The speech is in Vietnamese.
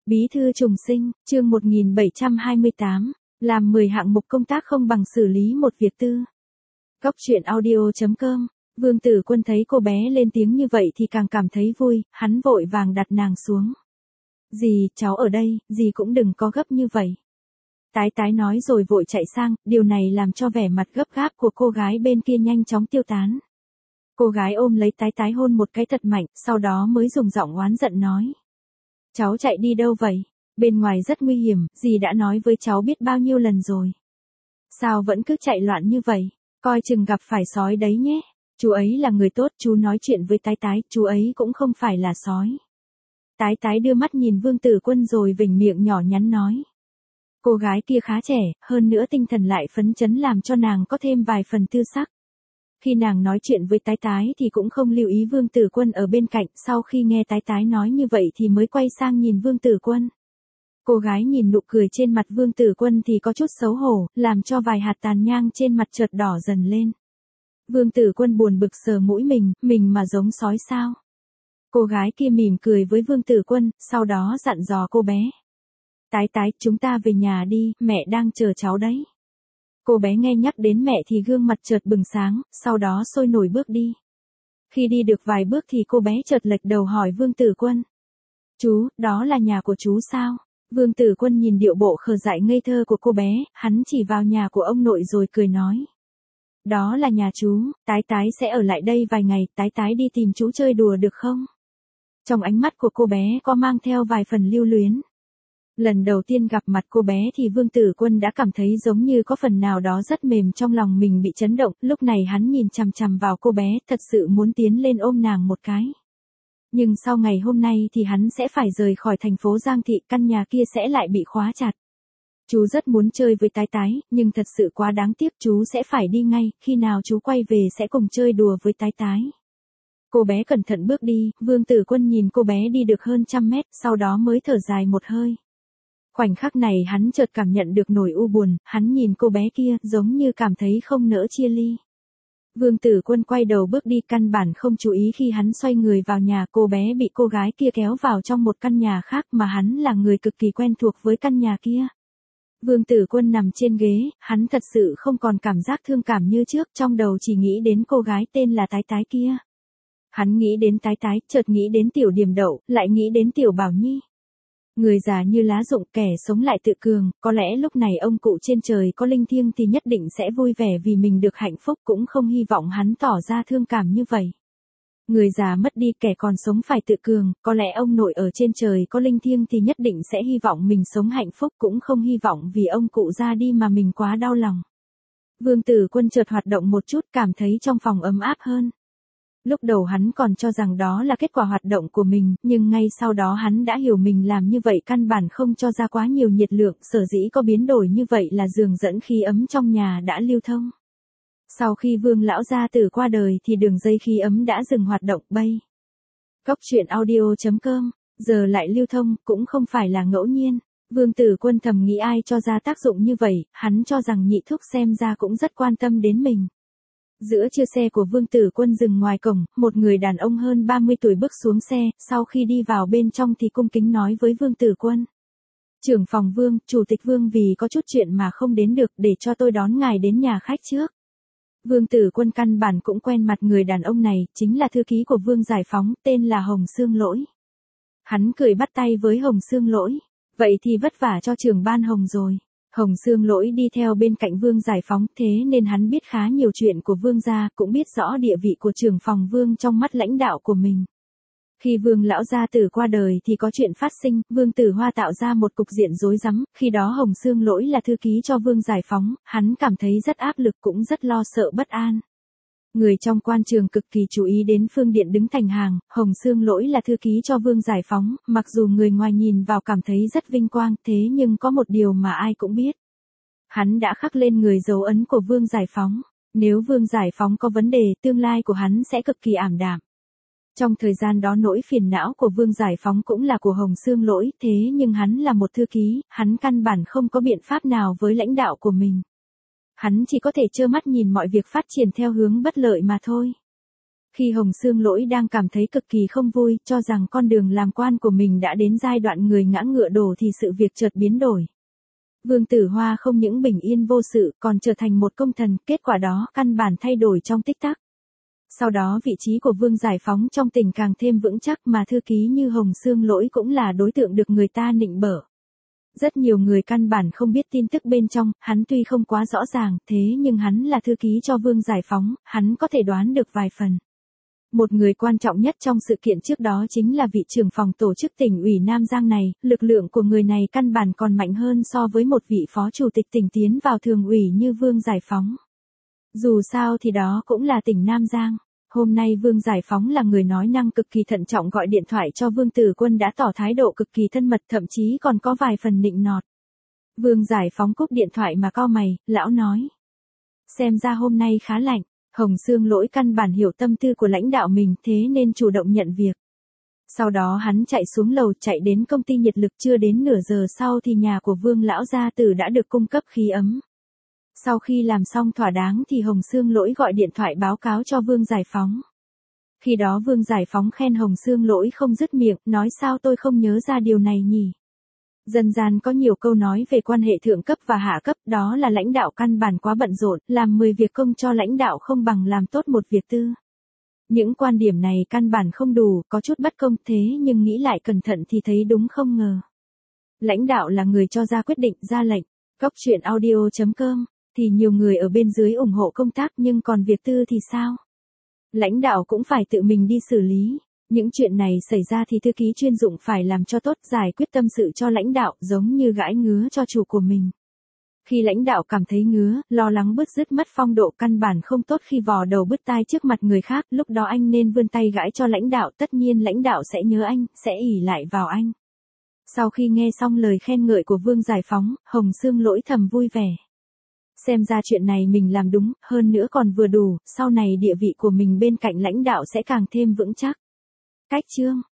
Bí thư trùng sinh, chương 1728, làm 10 hạng mục công tác không bằng xử lý một việc tư. Góc truyện audio.com, Vương Tử Quân thấy cô bé lên tiếng như vậy thì càng cảm thấy vui, hắn vội vàng đặt nàng xuống. Dì, cháu ở đây, dì cũng đừng có gấp như vậy. Tái tái nói rồi vội chạy sang, điều này làm cho vẻ mặt gấp gáp của cô gái bên kia nhanh chóng tiêu tán. Cô gái ôm lấy tái tái hôn một cái thật mạnh, sau đó mới dùng giọng oán giận nói. Cháu chạy đi đâu vậy? Bên ngoài rất nguy hiểm, dì đã nói với cháu biết bao nhiêu lần rồi. Sao vẫn cứ chạy loạn như vậy? Coi chừng gặp phải sói đấy nhé. Chú ấy là người tốt, chú nói chuyện với tái tái, chú ấy cũng không phải là sói. Tái tái đưa mắt nhìn Vương Tử Quân rồi vểnh miệng nhỏ nhắn nói. Cô gái kia khá trẻ, hơn nữa tinh thần lại phấn chấn làm cho nàng có thêm vài phần tư sắc. Khi nàng nói chuyện với tái tái thì cũng không lưu ý Vương Tử Quân ở bên cạnh, sau khi nghe tái tái nói như vậy thì mới quay sang nhìn Vương Tử Quân. Cô gái nhìn nụ cười trên mặt Vương Tử Quân thì có chút xấu hổ, làm cho vài hạt tàn nhang trên mặt chợt đỏ dần lên. Vương Tử Quân buồn bực sờ mũi mình mà giống sói sao? Cô gái kia mỉm cười với Vương Tử Quân, sau đó dặn dò cô bé. Tái tái, chúng ta về nhà đi, mẹ đang chờ cháu đấy. Cô bé nghe nhắc đến mẹ thì gương mặt chợt bừng sáng, sau đó sôi nổi bước đi. Khi đi được vài bước thì cô bé chợt lệch đầu hỏi Vương Tử Quân. Chú, đó là nhà của chú sao? Vương Tử Quân nhìn điệu bộ khờ dại ngây thơ của cô bé, hắn chỉ vào nhà của ông nội rồi cười nói. Đó là nhà chú, tái tái sẽ ở lại đây vài ngày, tái tái đi tìm chú chơi đùa được không? Trong ánh mắt của cô bé có mang theo vài phần lưu luyến. Lần đầu tiên gặp mặt cô bé thì Vương Tử Quân đã cảm thấy giống như có phần nào đó rất mềm trong lòng mình bị chấn động, lúc này hắn nhìn chằm chằm vào cô bé, thật sự muốn tiến lên ôm nàng một cái. Nhưng sau ngày hôm nay thì hắn sẽ phải rời khỏi thành phố Giang Thị, căn nhà kia sẽ lại bị khóa chặt. Chú rất muốn chơi với tái tái, nhưng thật sự quá đáng tiếc, chú sẽ phải đi ngay, khi nào chú quay về sẽ cùng chơi đùa với tái tái. Cô bé cẩn thận bước đi, Vương Tử Quân nhìn cô bé đi được hơn 100 mét, sau đó mới thở dài một hơi. Khoảnh khắc này hắn chợt cảm nhận được nỗi u buồn, hắn nhìn cô bé kia, giống như cảm thấy không nỡ chia ly. Vương Tử Quân quay đầu bước đi, căn bản không chú ý khi hắn xoay người vào nhà, cô bé bị cô gái kia kéo vào trong một căn nhà khác mà hắn là người cực kỳ quen thuộc với căn nhà kia. Vương Tử Quân nằm trên ghế, hắn thật sự không còn cảm giác thương cảm như trước, trong đầu chỉ nghĩ đến cô gái tên là Tái Tái kia. Hắn nghĩ đến Tái Tái, chợt nghĩ đến Tiểu Điềm Đậu, lại nghĩ đến Tiểu Bảo Nhi. Người già như lá rụng, kẻ sống lại tự cường, có lẽ lúc này ông cụ trên trời có linh thiêng thì nhất định sẽ vui vẻ vì mình được hạnh phúc, cũng không hy vọng hắn tỏ ra thương cảm như vậy. Người già mất đi, kẻ còn sống phải tự cường, có lẽ ông nội ở trên trời có linh thiêng thì nhất định sẽ hy vọng mình sống hạnh phúc, cũng không hy vọng vì ông cụ ra đi mà mình quá đau lòng. Vương Tử Quân chợt hoạt động một chút, cảm thấy trong phòng ấm áp hơn. Lúc đầu hắn còn cho rằng đó là kết quả hoạt động của mình, nhưng ngay sau đó hắn đã hiểu mình làm như vậy căn bản không cho ra quá nhiều nhiệt lượng, sở dĩ có biến đổi như vậy là giường dẫn khí ấm trong nhà đã lưu thông. Sau khi Vương lão gia tử qua đời thì đường dây khí ấm đã dừng hoạt động bay. Góc truyện audio.com, giờ lại lưu thông, cũng không phải là ngẫu nhiên. Vương Tử Quân thầm nghĩ ai cho ra tác dụng như vậy, hắn cho rằng nhị thúc xem ra cũng rất quan tâm đến mình. Giữa trưa xe của Vương Tử Quân dừng ngoài cổng, một người đàn ông hơn 30 tuổi bước xuống xe, sau khi đi vào bên trong thì cung kính nói với Vương Tử Quân. Trưởng phòng Vương, Chủ tịch Vương vì có chút chuyện mà không đến được, để cho tôi đón ngài đến nhà khách trước. Vương Tử Quân căn bản cũng quen mặt người đàn ông này, chính là thư ký của Vương Giải Phóng, tên là Hồng Xương Lỗi. Hắn cười bắt tay với Hồng Xương Lỗi. Vậy thì vất vả cho trưởng ban Hồng rồi. Hồng Xương Lỗi đi theo bên cạnh Vương Giải Phóng, thế nên hắn biết khá nhiều chuyện của Vương gia, cũng biết rõ địa vị của trưởng phòng Vương trong mắt lãnh đạo của mình. Khi Vương lão gia tử qua đời thì có chuyện phát sinh, Vương Tử Hoa tạo ra một cục diện rối rắm, khi đó Hồng Xương Lỗi là thư ký cho Vương Giải Phóng, hắn cảm thấy rất áp lực cũng rất lo sợ bất an. Người trong quan trường cực kỳ chú ý đến Phương Điện đứng thành hàng, Hồng Xương Lỗi là thư ký cho Vương Giải Phóng, mặc dù người ngoài nhìn vào cảm thấy rất vinh quang, thế nhưng có một điều mà ai cũng biết. Hắn đã khắc lên người dấu ấn của Vương Giải Phóng, nếu Vương Giải Phóng có vấn đề, tương lai của hắn sẽ cực kỳ ảm đạm. Trong thời gian đó nỗi phiền não của Vương Giải Phóng cũng là của Hồng Xương Lỗi, thế nhưng hắn là một thư ký, hắn căn bản không có biện pháp nào với lãnh đạo của mình. Hắn chỉ có thể trơ mắt nhìn mọi việc phát triển theo hướng bất lợi mà thôi. Khi Hồng Xương Lỗi đang cảm thấy cực kỳ không vui, cho rằng con đường làm quan của mình đã đến giai đoạn người ngã ngựa đổ thì sự việc chợt biến đổi. Vương Tử Hoa không những bình yên vô sự, còn trở thành một công thần, kết quả đó căn bản thay đổi trong tích tắc. Sau đó vị trí của Vương Giải Phóng trong tỉnh càng thêm vững chắc, mà thư ký như Hồng Xương Lỗi cũng là đối tượng được người ta nịnh bợ. Rất nhiều người căn bản không biết tin tức bên trong, hắn tuy không quá rõ ràng, thế nhưng hắn là thư ký cho Vương Giải Phóng, hắn có thể đoán được vài phần. Một người quan trọng nhất trong sự kiện trước đó chính là vị trưởng phòng tổ chức tỉnh ủy Nam Giang này, lực lượng của người này căn bản còn mạnh hơn so với một vị phó chủ tịch tỉnh tiến vào thường ủy như Vương Giải Phóng. Dù sao thì đó cũng là tỉnh Nam Giang. Hôm nay Vương Giải Phóng là người nói năng cực kỳ thận trọng, gọi điện thoại cho Vương Tử Quân đã tỏ thái độ cực kỳ thân mật, thậm chí còn có vài phần nịnh nọt. Vương Giải Phóng cúp điện thoại mà cau mày, lão nói. Xem ra hôm nay khá lạnh. Hồng Xương Lỗi căn bản hiểu tâm tư của lãnh đạo mình, thế nên chủ động nhận việc. Sau đó hắn chạy xuống lầu, chạy đến công ty nhiệt lực, chưa đến nửa giờ sau thì nhà của Vương lão gia tử đã được cung cấp khí ấm. Sau khi làm xong thỏa đáng thì Hồng Xương Lỗi gọi điện thoại báo cáo cho Vương Giải Phóng. Khi đó Vương Giải Phóng khen Hồng Xương Lỗi không dứt miệng, nói sao tôi không nhớ ra điều này nhỉ? Dân gian có nhiều câu nói về quan hệ thượng cấp và hạ cấp, đó là lãnh đạo căn bản quá bận rộn, làm 10 việc công cho lãnh đạo không bằng làm tốt một việc tư. Những quan điểm này căn bản không đủ, có chút bất công, thế nhưng nghĩ lại cẩn thận thì thấy đúng không ngờ. Lãnh đạo là người cho ra quyết định, ra lệnh. Góc truyện audio.com, thì nhiều người ở bên dưới ủng hộ công tác, nhưng còn việc tư thì sao? Lãnh đạo cũng phải tự mình đi xử lý. Những chuyện này xảy ra thì thư ký chuyên dụng phải làm cho tốt, giải quyết tâm sự cho lãnh đạo, giống như gãi ngứa cho chủ của mình. Khi lãnh đạo cảm thấy ngứa, lo lắng bứt rứt mất phong độ, căn bản không tốt khi vò đầu bứt tai trước mặt người khác, lúc đó anh nên vươn tay gãi cho lãnh đạo, tất nhiên lãnh đạo sẽ nhớ anh, sẽ ỷ lại vào anh. Sau khi nghe xong lời khen ngợi của Vương Giải Phóng, Hồng Xương Lỗi thầm vui vẻ. Xem ra chuyện này mình làm đúng, hơn nữa còn vừa đủ, sau này địa vị của mình bên cạnh lãnh đạo sẽ càng thêm vững chắc. Cách chương